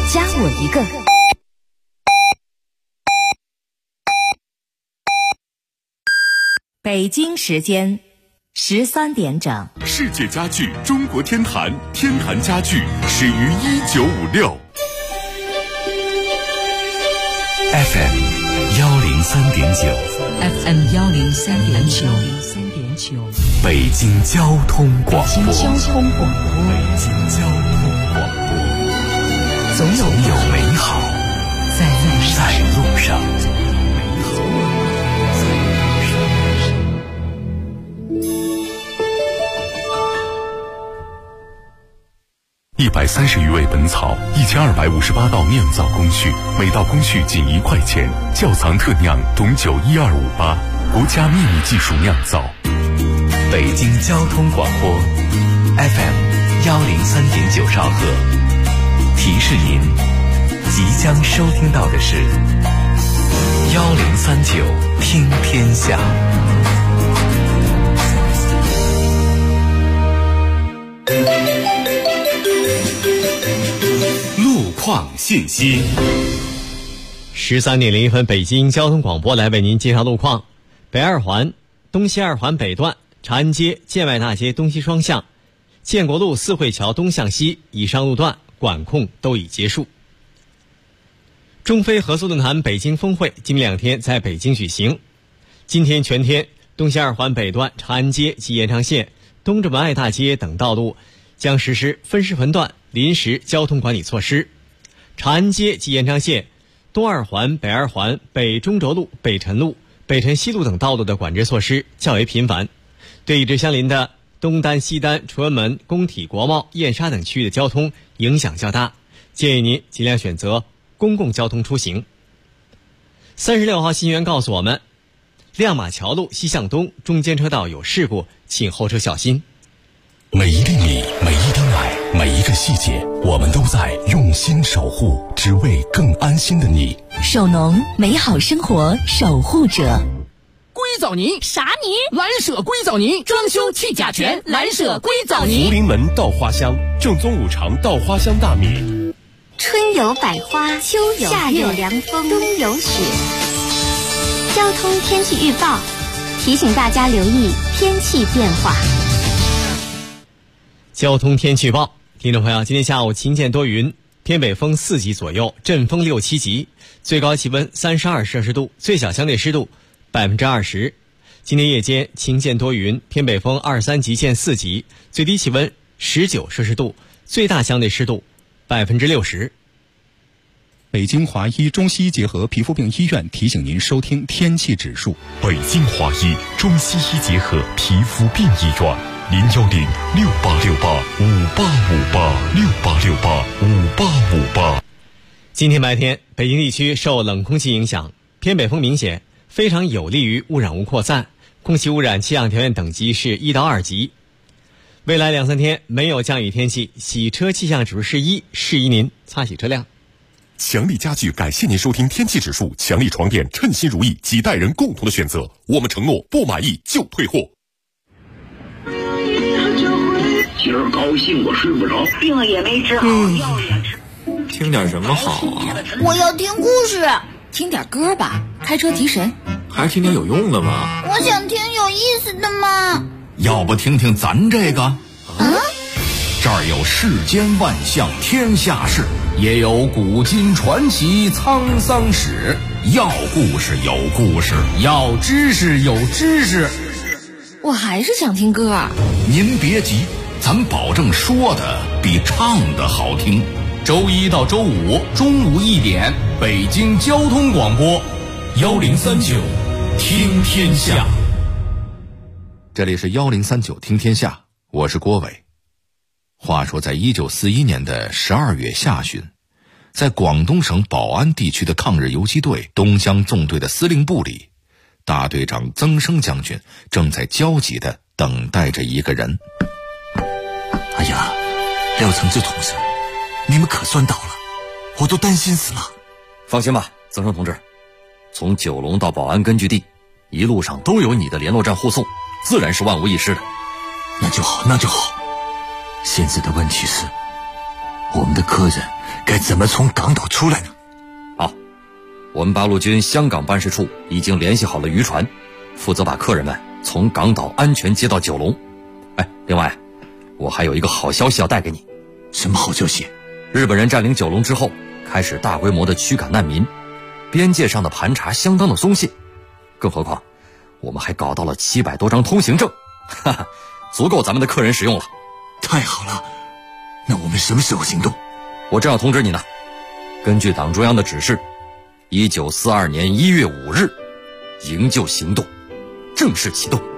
加我一个。北京时间13点整。 世界家具中国天坛，天坛家具始于1956。FM 103.9 FM 103.9， 北京交通广播。 北京交通广播，总有美好在路上。130余味本草，1258道酿造工序，每道工序仅1块钱。窖藏特酿董酒12588，国家秘密技术酿造。北京交通广播 FM 103.9兆赫，提示您即将收听到的是1039听天下。路况信息。 13点01分，北京交通广播来为您介绍路况。北二环、东西二环北段、长安街、建外大街东西双向、建国路四惠桥东向西以上路段管控都已结束。中非合作论坛北京峰会今明2天在北京举行。今天全天，东西二环北段长安街及延长线、东直门外大街等道路将实施分时分段临时交通管理措施。长安街及延长线、东二环、北二环、北中轴路、北辰路、北辰西路等道路的管制措施较为频繁，对与之相邻的东单、西单、崇文门、工体、国贸、燕莎等区域的交通影响较大，建议您尽量选择公共交通出行。36号新闻告诉我们，亮马桥路西向东中间车道有事故，请后车小心。 每一粒米，每一滴奶，每一个细节，我们都在用心守护，只为更安心的你。 手农，美好生活守护者。 硅藻泥啥泥？ 蓝舍硅藻泥，装修去甲醛，蓝舍硅藻泥。 福临门稻花香，正宗五常稻花香大米。 春有百花，秋有夏有凉风，冬有雪。交通天气预报提醒大家留意天气变化。 交通天气预报，听众朋友，今天下午晴间多云，偏北风4级左右，阵风6、7级，最高气温32摄氏度，最小相对湿度20%。今天夜间晴间多云，偏北风23级见4级，最低气温19摄氏度，最大相对湿度60%。 北京华医中西医结合皮肤病医院提醒您收听天气指数。 北京华医中西医结合皮肤病医院，0106868585858，68685858。 今天白天，北京地区受冷空气影响，偏北风明显，非常有利于污染物扩散，空气污染气象条件等级是1到2级。未来2、3天没有降雨天气，洗车气象指数是1，适宜您擦洗车辆。 强力家具感谢您收听天气指数，强力床垫称心如意，几代人共同的选择，我们承诺不满意就退货。 今儿高兴我睡不着， 病也没治好，药也吃。 听点什么好啊？ 我要听故事。 听点歌吧，开车提神。 还听点有用的吗？ 我想听有意思的嘛。 要不听听咱这个？这儿有世间万象天下事，也有古今传奇沧桑史。要故事有故事，要知识有知识。 我还是想听歌。 您别急，咱保证说的比唱的好听。周一到周五中午1点，北京交通广播1039听天下。这里是1039听天下，我是郭伟。话说在1941年的12月下旬，在广东省宝安地区的抗日游击队东江纵队的司令部里，大队长曾生将军正在焦急地等待着一个人。 哎呀，廖承志同志，你们可算到了，我都担心死了。 放心吧，曾生同志，从九龙到宝安根据地，一路上都有你的联络站护送，自然是万无一失的。 那就好，那就好。现在的问题是，我们的客人该怎么从港岛出来呢？ 好，我们八路军香港办事处已经联系好了渔船，负责把客人们从港岛安全接到九龙。另外我还有一个好消息要带给你。 什么好消息？ 日本人占领九龙之后，开始大规模的驱赶难民，边界上的盘查相当的松懈，更何况我们还搞到了700多张通行证，足够咱们的客人使用了。 太好了，那我们什么时候行动？ 我正要通知你呢。根据党中央的指示，1942年1月5日，营救行动正式启动。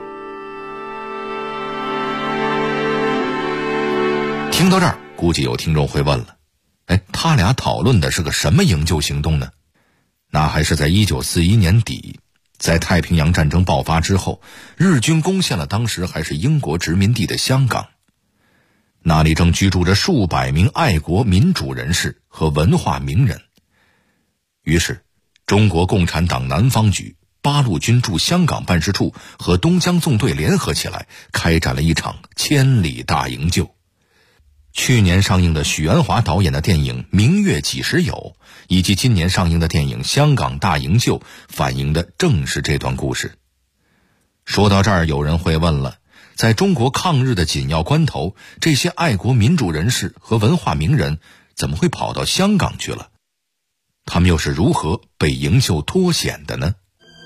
听到这儿，估计有听众会问了，他俩讨论的是个什么营救行动呢？那还是在1941年底，在太平洋战争爆发之后，日军攻陷了当时还是英国殖民地的香港，那里正居住着数百名爱国民主人士和文化名人。于是中国共产党南方局、八路军驻香港办事处和东江纵队联合起来，开展了一场千里大营救。去年上映的许鞍华导演的电影《明月几时有》，以及今年上映的电影《香港大营救》，反映的正是这段故事。说到这儿，有人会问了，在中国抗日的紧要关头，这些爱国民主人士和文化名人怎么会跑到香港去了？他们又是如何被营救脱险的呢？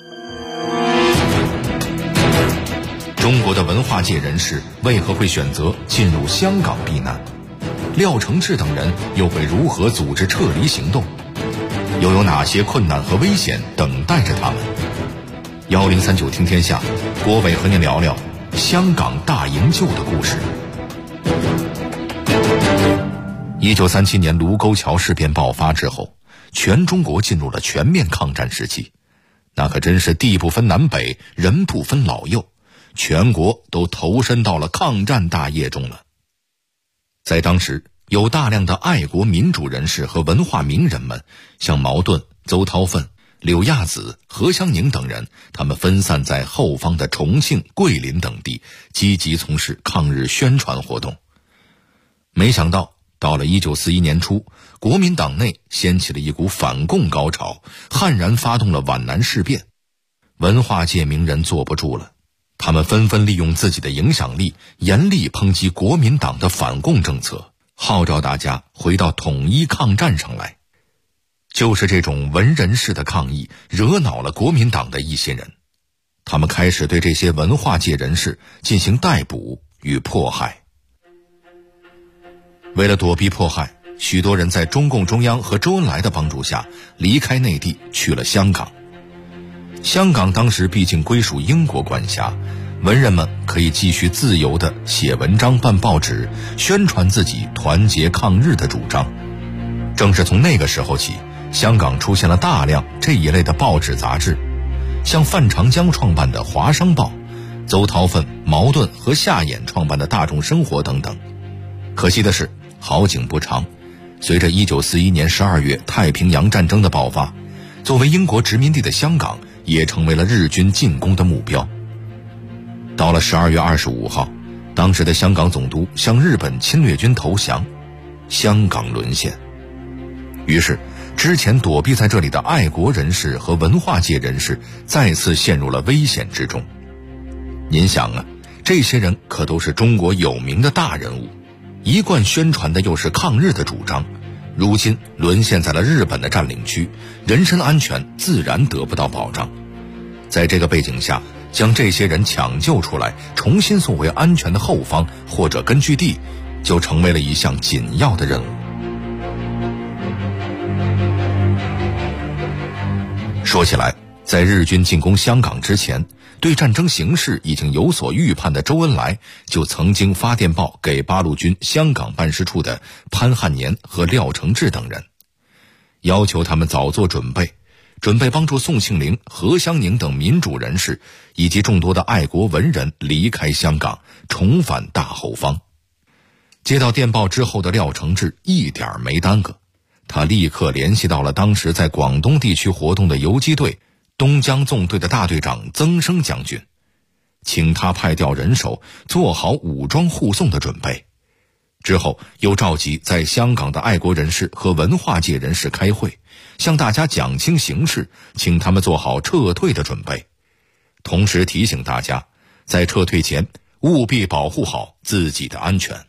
中国的文化界人士为何会选择进入香港避难？廖承志等人又会如何组织撤离行动？又有哪些困难和危险等待着他们？1039听天下，郭伟和您聊聊香港大营救的故事。1937年卢沟桥事变爆发之后，全中国进入了全面抗战时期，那可真是地不分南北，人不分老幼，全国都投身到了抗战大业中了。在当时，有大量的爱国民主人士和文化名人们，像茅盾、邹韬奋、柳亚子、何香凝等人，他们分散在后方的重庆、桂林等地，积极从事抗日宣传活动。没想到到了1941年初，国民党内掀起了一股反共高潮，悍然发动了皖南事变。文化界名人坐不住了，他们纷纷利用自己的影响力，严厉抨击国民党的反共政策，号召大家回到统一抗战上来。就是这种文人式的抗议，惹恼了国民党的一些人，他们开始对这些文化界人士进行逮捕与迫害。为了躲避迫害，许多人在中共中央和周恩来的帮助下离开内地，去了香港。香港当时毕竟归属英国管辖，文人们可以继续自由地写文章、办报纸，宣传自己团结抗日的主张。正是从那个时候起，香港出现了大量这一类的报纸杂志，像范长江创办的《华商报》，邹韬奋、茅盾和夏衍创办的《大众生活》等等。可惜的是，好景不长，随着1941年12月太平洋战争的爆发，作为英国殖民地的香港也成为了日军进攻的目标。到了12月25号，当时的香港总督向日本侵略军投降，香港沦陷。于是之前躲避在这里的爱国人士和文化界人士再次陷入了危险之中。您想啊，这些人可都是中国有名的大人物，一贯宣传的又是抗日的主张，如今沦陷在了日本的占领区，人身安全自然得不到保障。在这个背景下，将这些人抢救出来，重新送回安全的后方或者根据地，就成为了一项紧要的任务。说起来，在日军进攻香港之前，对战争形势已经有所预判的周恩来就曾经发电报给八路军香港办事处的潘汉年和廖承志等人，要求他们早做准备帮助宋庆龄、何香凝等民主人士以及众多的爱国文人离开香港，重返大后方。接到电报之后的廖承志一点没耽搁，他立刻联系到了当时在广东地区活动的游击队东江纵队的大队长曾生将军，请他派调人手做好武装护送的准备。 之后又召集在香港的爱国人士和文化界人士开会，向大家讲清形势，请他们做好撤退的准备，同时提醒大家在撤退前务必保护好自己的安全。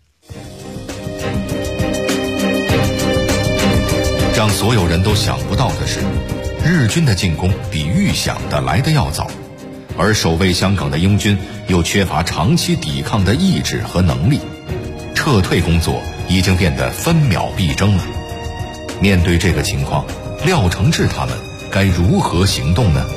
让所有人都想不到的是，日军的进攻比预想的来得要早，而守卫香港的英军又缺乏长期抵抗的意志和能力，撤退工作已经变得分秒必争了。面对这个情况，廖承志他们该如何行动呢？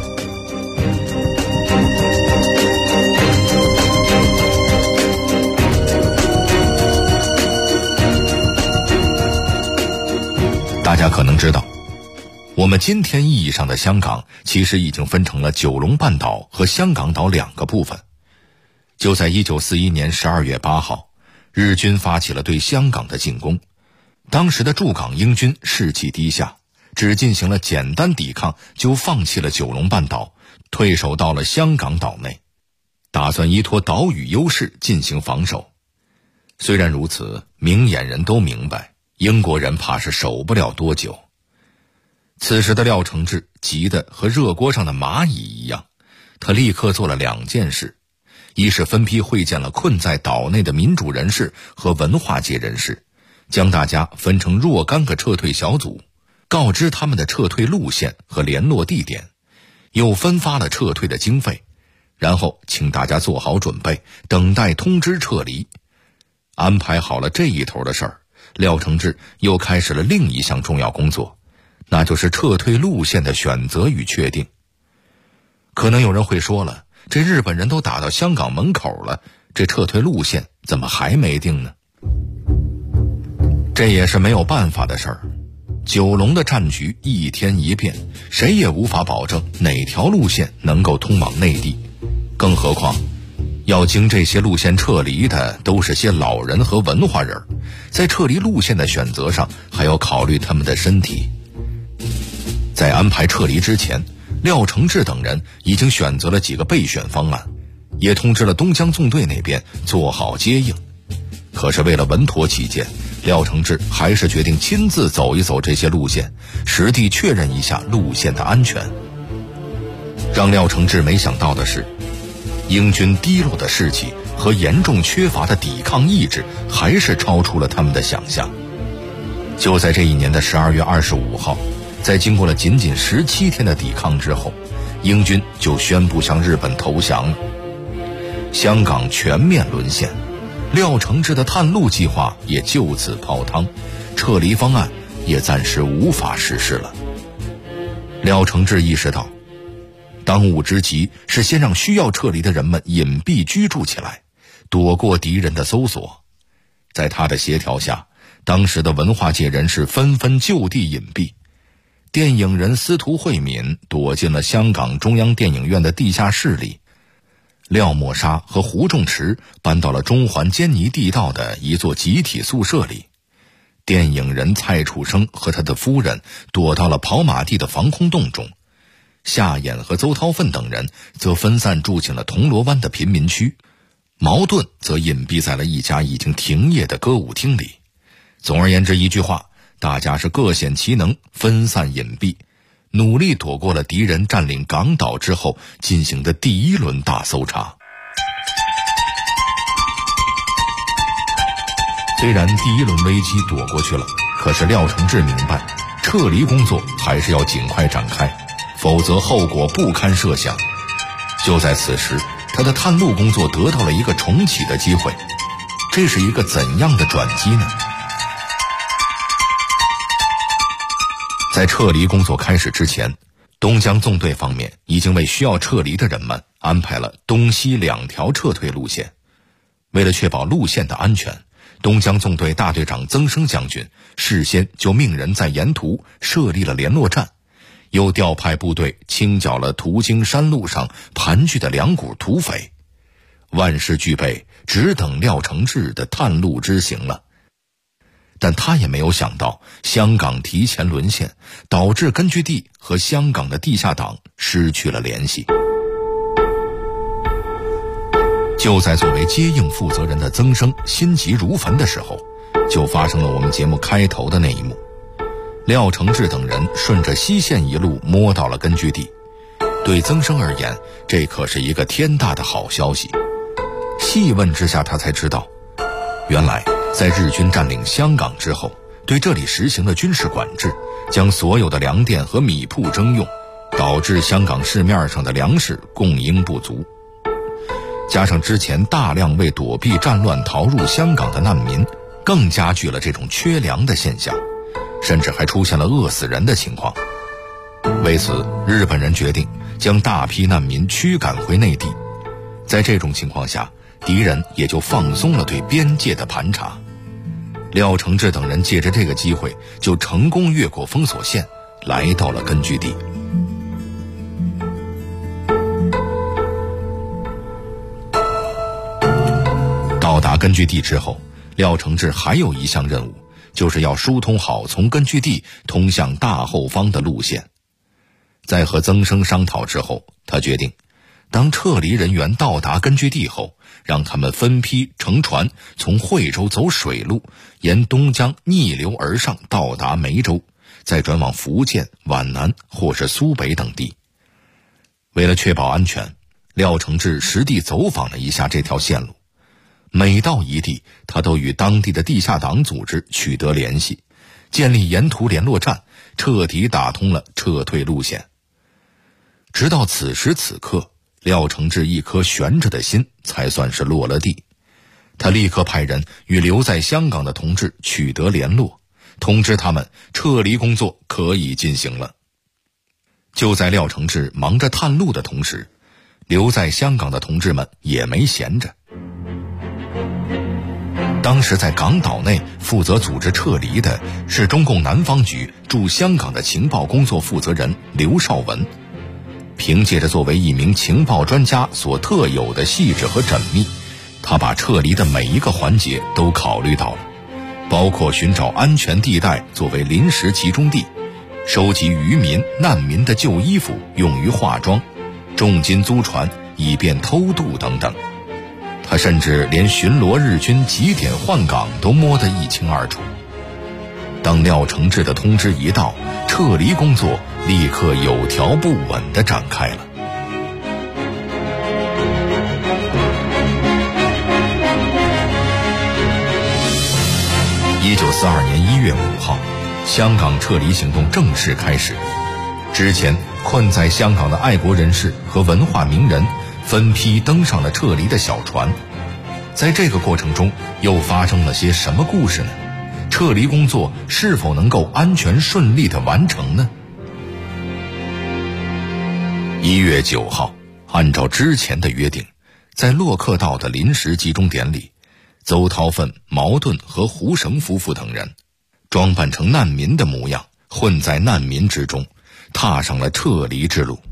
大家可能知道，我们今天意义上的香港其实已经分成了九龙半岛和香港岛两个部分。就在1941年12月8号，日军发起了对香港的进攻，当时的驻港英军士气低下，只进行了简单抵抗就放弃了九龙半岛，退守到了香港岛内，打算依托岛屿优势进行防守。虽然如此，明眼人都明白英国人怕是守不了多久。此时的廖承志急得和热锅上的蚂蚁一样，他立刻做了2件事：一是分批会见了困在岛内的民主人士和文化界人士，将大家分成若干个撤退小组，告知他们的撤退路线和联络地点，又分发了撤退的经费，然后请大家做好准备，等待通知撤离。安排好了这一头的事儿，廖承志又开始了另一项重要工作，那就是撤退路线的选择与确定。可能有人会说了，这日本人都打到香港门口了，这撤退路线怎么还没定呢？这也是没有办法的事儿。九龙的战局一天一变，谁也无法保证哪条路线能够通往内地，更何况要经这些路线撤离的都是些老人和文化人，在撤离路线的选择上还要考虑他们的身体。在安排撤离之前，廖承志等人已经选择了几个备选方案，也通知了东江纵队那边做好接应。可是为了稳妥起见，廖承志还是决定亲自走一走这些路线，实地确认一下路线的安全。让廖承志没想到的是，英军低落的士气和严重缺乏的抵抗意志还是超出了他们的想象。就在这一年的12月25号，在经过了仅仅17天的抵抗之后，英军就宣布向日本投降了。香港全面沦陷，廖承志的探路计划也就此泡汤，撤离方案也暂时无法实施了。廖承志意识到，当务之急是先让需要撤离的人们隐蔽居住起来，躲过敌人的搜索。在他的协调下，当时的文化界人士纷纷就地隐蔽。电影人司徒慧敏躲进了香港中央电影院的地下室里，廖沫沙和胡仲池搬到了中环坚尼地道的一座集体宿舍里。电影人蔡楚生和他的夫人躲到了跑马地的防空洞中，夏衍和邹韬奋等人则分散住进了铜锣湾的贫民区，茅盾则隐蔽在了一家已经停业的歌舞厅里。总而言之一句话，大家是各显其能，分散隐蔽，努力躲过了敌人占领港岛之后进行的第一轮大搜查。虽然第一轮危机躲过去了，可是廖承志明白，撤离工作还是要尽快展开，否则后果不堪设想。就在此时，他的探路工作得到了一个重启的机会。这是一个怎样的转机呢？在撤离工作开始之前，东江纵队方面已经为需要撤离的人们安排了东西2条撤退路线。为了确保路线的安全，东江纵队大队长曾生将军事先就命人在沿途设立了联络站，又调派部队清剿了途经山路上盘踞的2股土匪。万事俱备，只等廖承志的探路之行了。但他也没有想到，香港提前沦陷，导致根据地和香港的地下党失去了联系。 就在作为接应负责人的曾生心急如焚的时候，就发生了我们节目开头的那一幕。廖承志等人顺着西线一路摸到了根据地，对曾生而言，这可是一个天大的好消息。细问之下，他才知道，原来在日军占领香港之后，对这里实行了军事管制，将所有的粮店和米铺征用，导致香港市面上的粮食供应不足。加上之前大量为躲避战乱逃入香港的难民，更加剧了这种缺粮的现象，甚至还出现了饿死人的情况。为此，日本人决定将大批难民驱赶回内地。在这种情况下，敌人也就放松了对边界的盘查。廖承志等人借着这个机会，就成功越过封锁线，来到了根据地。到达根据地之后，廖承志还有一项任务，就是要疏通好从根据地通向大后方的路线。在和曾生商讨之后，他决定当撤离人员到达根据地后，让他们分批乘船从惠州走水路，沿东江逆流而上到达梅州，再转往福建、皖南或是苏北等地。为了确保安全，廖承志实地走访了一下这条线路。每到一地，他都与当地的地下党组织取得联系，建立沿途联络站，彻底打通了撤退路线。直到此时此刻，廖承志一颗悬着的心才算是落了地。他立刻派人与留在香港的同志取得联络，通知他们撤离工作可以进行了。就在廖承志忙着探路的同时，留在香港的同志们也没闲着。当时在港岛内负责组织撤离的是中共南方局驻香港的情报工作负责人刘绍文。凭借着作为一名情报专家所特有的细致和缜密，他把撤离的每一个环节都考虑到了，包括寻找安全地带作为临时集中地，收集渔民、难民的旧衣服用于化妆，重金租船以便偷渡等等。他甚至连巡逻日军几点换岗都摸得一清二楚。当廖承志的通知一到，撤离工作立刻有条不紊地展开了。1942年1月5号，香港撤离行动正式开始。之前困在香港的爱国人士和文化名人分批登上了撤离的小船。在这个过程中又发生了些什么故事呢？撤离工作是否能够安全顺利地完成呢？1月9号，按照之前的约定，在洛克道的临时集中点里，邹韬奋、茅盾和胡绳夫妇等人装扮成难民的模样，混在难民之中，踏上了撤离之路。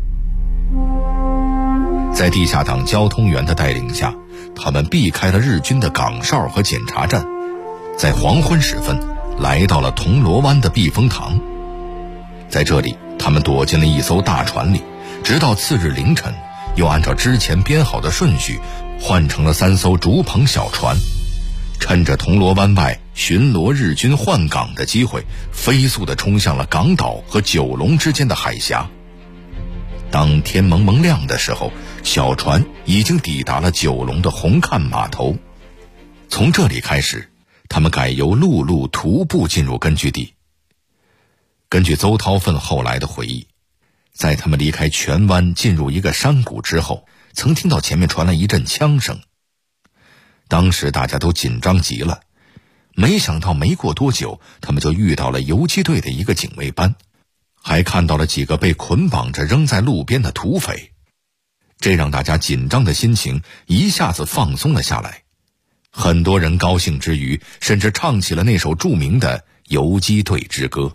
在地下党交通员的带领下，他们避开了日军的岗哨和检查站，在黄昏时分来到了铜锣湾的避风塘。在这里，他们躲进了一艘大船里，直到次日凌晨，又按照之前编好的顺序换成了3艘竹棚小船，趁着铜锣湾外巡逻日军换岗的机会，飞速地冲向了港岛和九龙之间的海峡。当天蒙蒙亮的时候，小船已经抵达了九龙的红磡码头。从这里开始，他们改由陆路徒步进入根据地。根据邹韬奋后来的回忆，在他们离开荃湾进入一个山谷之后，曾听到前面传来一阵枪声。当时大家都紧张极了，没想到没过多久，他们就遇到了游击队的一个警卫班，还看到了几个被捆绑着扔在路边的土匪。这让大家紧张的心情一下子放松了下来。很多人高兴之余，甚至唱起了那首著名的《游击队之歌》。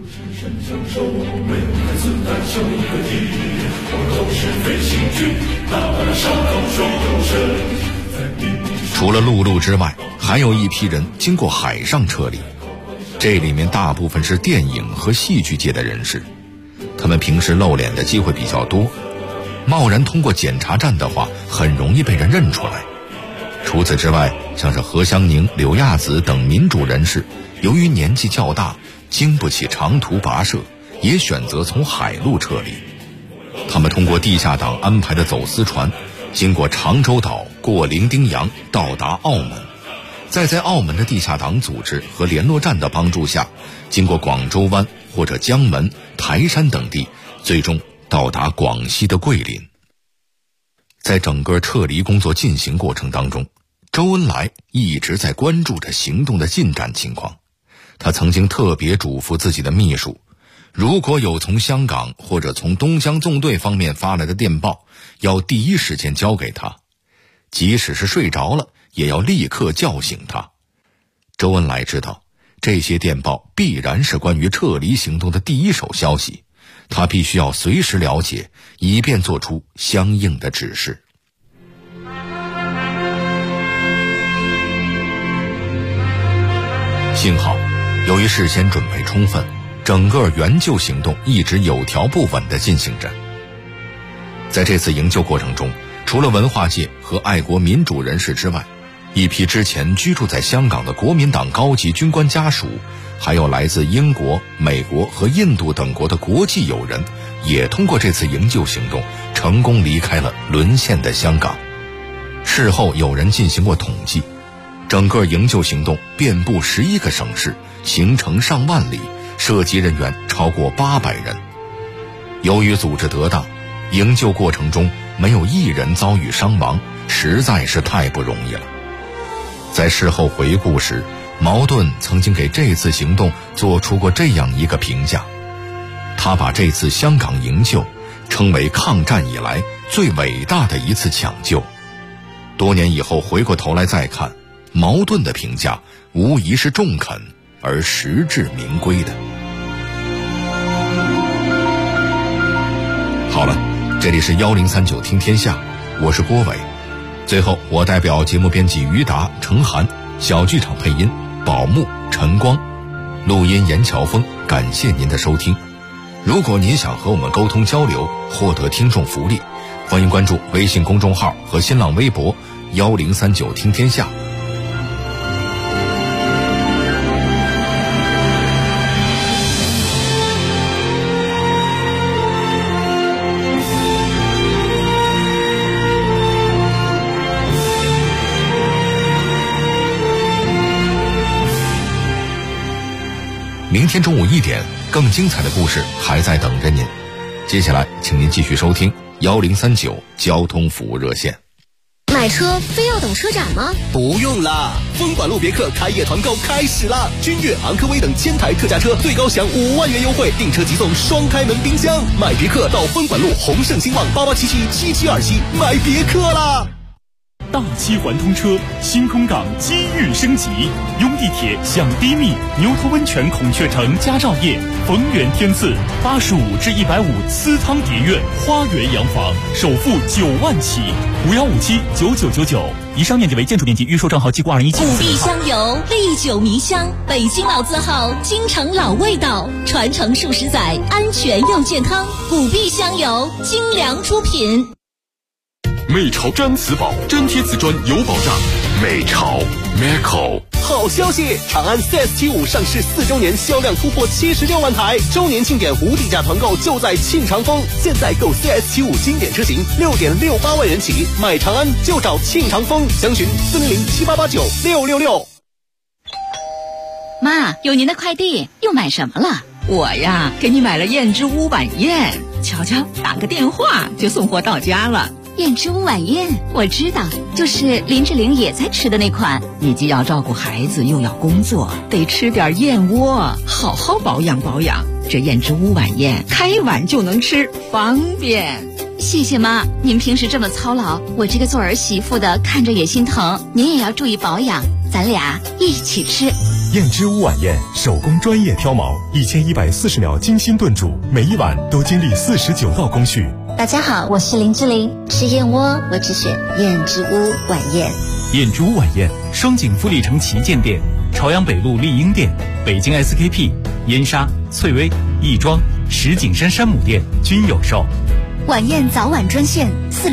除了陆路之外，还有一批人经过海上撤离，这里面大部分是电影和戏剧界的人士，他们平时露脸的机会比较多。 贸然通过检查站的话，很容易被人认出来。除此之外，像是何香凝、柳亚子等民主人士，由于年纪较大，经不起长途跋涉，也选择从海路撤离。他们通过地下党安排的走私船，经过长洲岛，过伶仃洋，到达澳门，再在澳门的地下党组织和联络站的帮助下，经过广州湾或者江门、台山等地，最终到达广西的桂林。在整个撤离工作进行过程当中，周恩来一直在关注着行动的进展情况。他曾经特别嘱咐自己的秘书，如果有从香港或者从东江纵队方面发来的电报，要第一时间交给他，即使是睡着了，也要立刻叫醒他。周恩来知道，这些电报必然是关于撤离行动的第一手消息，他必须要随时了解，以便做出相应的指示。幸好，由于事先准备充分，整个援救行动一直有条不紊地进行着。在这次营救过程中，除了文化界和爱国民主人士之外，一批之前居住在香港的国民党高级军官家属，还有来自英国、美国和印度等国的国际友人，也通过这次营救行动成功离开了沦陷的香港。事后有人进行过统计，整个营救行动遍布11个省市，行程上万里，涉及人员超过800人。由于组织得当，营救过程中没有一人遭遇伤亡，实在是太不容易了。在事后回顾时，茅盾曾经给这次行动做出过这样一个评价，他把这次香港营救称为抗战以来最伟大的一次抢救。多年以后回过头来再看，茅盾的评价无疑是中肯而实至名归的。好了，这里是1039听天下，我是郭伟。最后，我代表节目编辑于达、程涵，小剧场配音宝木、陈光，录音严乔峰，感谢您的收听。如果您想和我们沟通交流，获得听众福利，欢迎关注微信公众号和新浪微博1039听天下。明天中午1点，更精彩的故事还在等着您。接下来，请您继续收听1039交通服务热线。 买车非要等车展吗？ 不用啦，分管路别克开业团购开始啦！君越、昂科威等1000台特价车，最高享5万元优惠，订车即送双开门冰箱。买别克到分管路宏盛兴旺88777727买别克啦！ 大7环通车，新空港机遇升级，拥地铁享低密，牛头温泉孔雀城佳兆业，逢源天赐，85至150私汤蝶苑花园洋房，首付9万起，51579999。以上面积为建筑面积，预售账号记过2017。 古碧香油，历久弥香，北京老字号，京城老味道，传承数十载，安全又健康。古碧香油，精良出品。 美潮毡瓷宝，粘贴瓷砖有保障。美潮 Meco。 好消息，长安 CS75 上市4周年，销量突破76万台，周年庆典无底价团购就在庆长丰。现在购 CS75 经典车型6.68万元起，买长安就找庆长丰，详询40078896666。 妈，有您的快递，又买什么了？ 我呀，给你买了燕之屋晚宴，瞧瞧，打个电话就送货到家了。 燕之屋晚宴我知道，就是林志玲也在吃的那款。 你既要照顾孩子，又要工作，得吃点燕窝，好好保养保养。这燕之屋晚宴开碗就能吃，方便。 谢谢妈，您平时这么操劳，我这个做儿媳妇的看着也心疼。您也要注意保养，咱俩一起吃。 燕之屋晚宴，手工专业挑毛，1140秒精心炖煮，每一碗都经历49道工序。 大家好，我是林志玲，吃燕窝我只选燕之屋晚宴。 燕之屋晚宴，双井富力城旗舰店、朝阳北路丽婴店、北京 SKP、燕莎、翠微、亦庄、石景山山姆店均有售。 晚宴早晚专线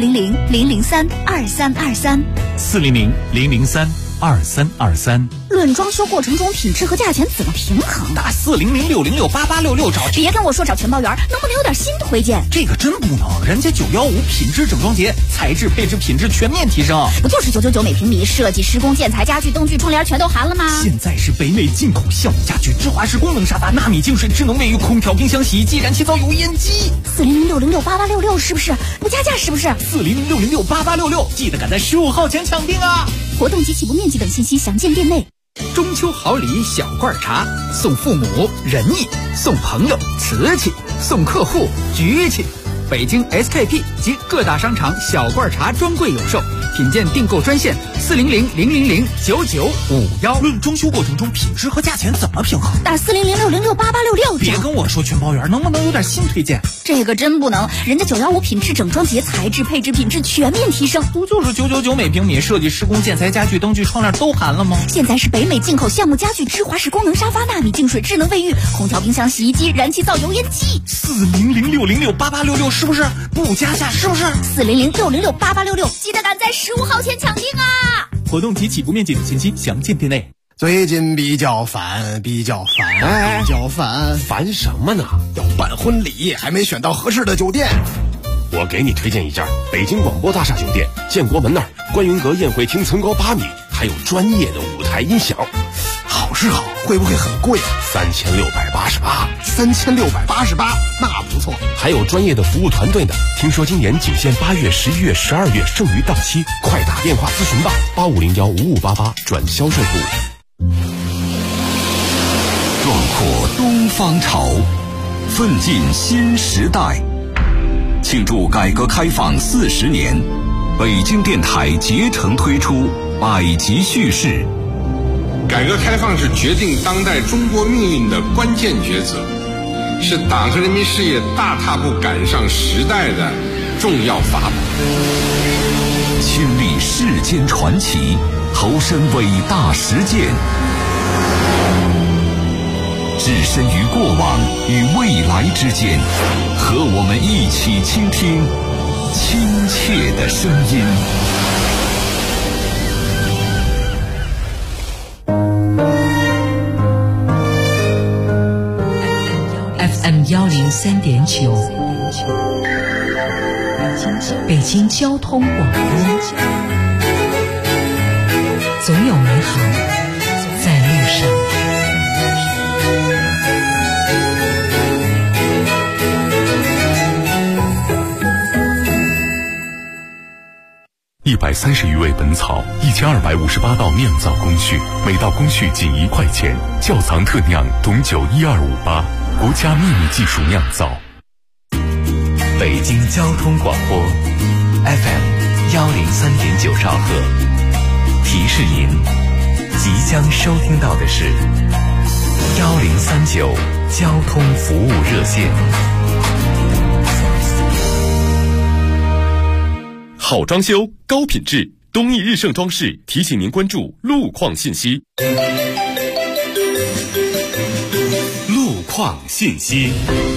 400-003-2323，400-003-2323。 论装修过程中品质和价钱怎么平衡？ 打400-666-8866找。 别跟我说找全包圆，能不能有点新推荐？ 这个真不能，人家915品质整装节，材质配置品质全面提升。 不就是999每平米，设计施工建材家具灯具窗帘全都含了吗？ 现在是北美进口橡木家具芝华士功能沙发，纳米净水智能卫浴空调冰箱洗衣机燃气灶油烟机。 400-666-8866是不是？不加价是不是 ？400-666-8866，记得赶在15号前抢订啊！ 活动及起步面积等信息详见店内。 中秋好礼小罐茶，送父母仁义，送朋友瓷器，送客户局气。北京 SKP 及各大商场小罐茶专柜有售，品鉴订购专线400-000-9951。论装修过程中品质和价钱怎么平衡？ 打400-666-8866。 别跟我说全包圆，能不能有点新推荐？ 这个真不能，人家915品质整装节，材质配置品质全面提升。 不就是999每平米，设计施工建材家具灯具窗帘都含了吗？ 现在是北美进口橡木家具芝华士功能沙发，纳米净水智能卫浴空调冰箱洗衣机燃气灶油烟机。 400-666-8866是不是？不加价是不是 ？400-666-8866，记得赶在15号前抢订啊！ 活动及起步面积等信息详见店内。 最近比较烦， 烦什么呢？ 要办婚礼，还没选到合适的酒店。 我给你推荐一家北京广播大厦酒店，建国门那儿，观云阁宴会厅层高8米，还有专业的舞台音响。 好是好，会不会很贵啊？3688，那不错。 还有专业的服务团队呢。听说今年仅限8月、11月、12月，剩余到期，快打电话咨询吧，8501-5588转销售部。 壮阔东方潮，奋进新时代。庆祝改革开放40年，北京电台竭诚推出百集叙事。 改革开放是决定当代中国命运的关键抉择，是党和人民事业大踏步赶上时代的重要法宝。 亲历世间传奇，投身伟大实践，置身于过往与未来之间，和我们一起倾听亲切的声音。 FM103.9，北京交通广播，总有美好在路上。 130余味本草，1258道酿造工序，每道工序仅1块钱。窖藏特酿董酒12588，国家秘密技术酿造。 北京交通广播 FM103.9兆赫，提示您即将收听到的是1039交通服务热线。 好装修，高品质，东义日盛装饰提醒您关注路况信息。路况信息。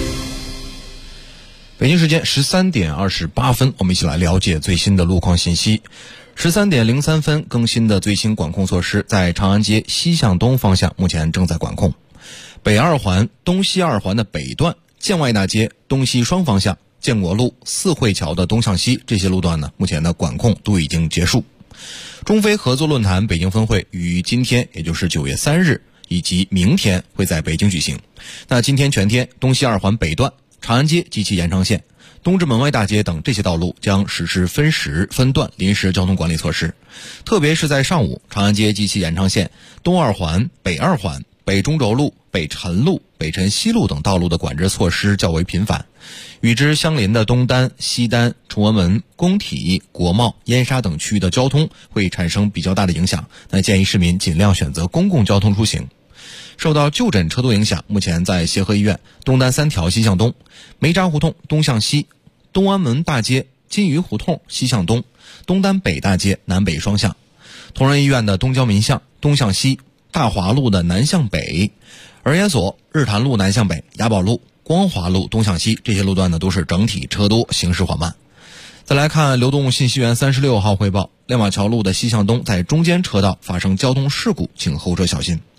北京时间13点28分，我们一起来了解最新的路况信息。13点03分更新的最新管控措施，在长安街西向东方向目前正在管控。北二环、东西二环的北段、建外大街东西双方向、建国路、四惠桥的东向西这些路段呢，目前的管控都已经结束。中非合作论坛北京分会于今天，也就是9月3日以及明天会在北京举行。那今天全天，东西二环北段、长安街及其延长线、东直门外大街等这些道路将实施分时分段临时交通管理措施。特别是在上午，长安街及其延长线、东二环、北二环、北中轴路、北辰路、北辰西路等道路的管制措施较为频繁。与之相邻的东单、西单、崇文门、工体、国贸、燕莎等区域的交通会产生比较大的影响，那建议市民尽量选择公共交通出行。受到就诊车多影响，目前在协和医院东单3条西向东、梅闸胡同东向西、东安门大街金鱼胡同西向东、东单北大街南北双向、同仁医院的东交民巷东向西、大华路的南向北、儿研所日坛路南向北、雅宝路、 光华路东向西这些路段呢都是整体车多，行驶缓慢。再来看流动信息源36号汇报，亮马桥路的西向东在中间车道发生交通事故，请后车小心。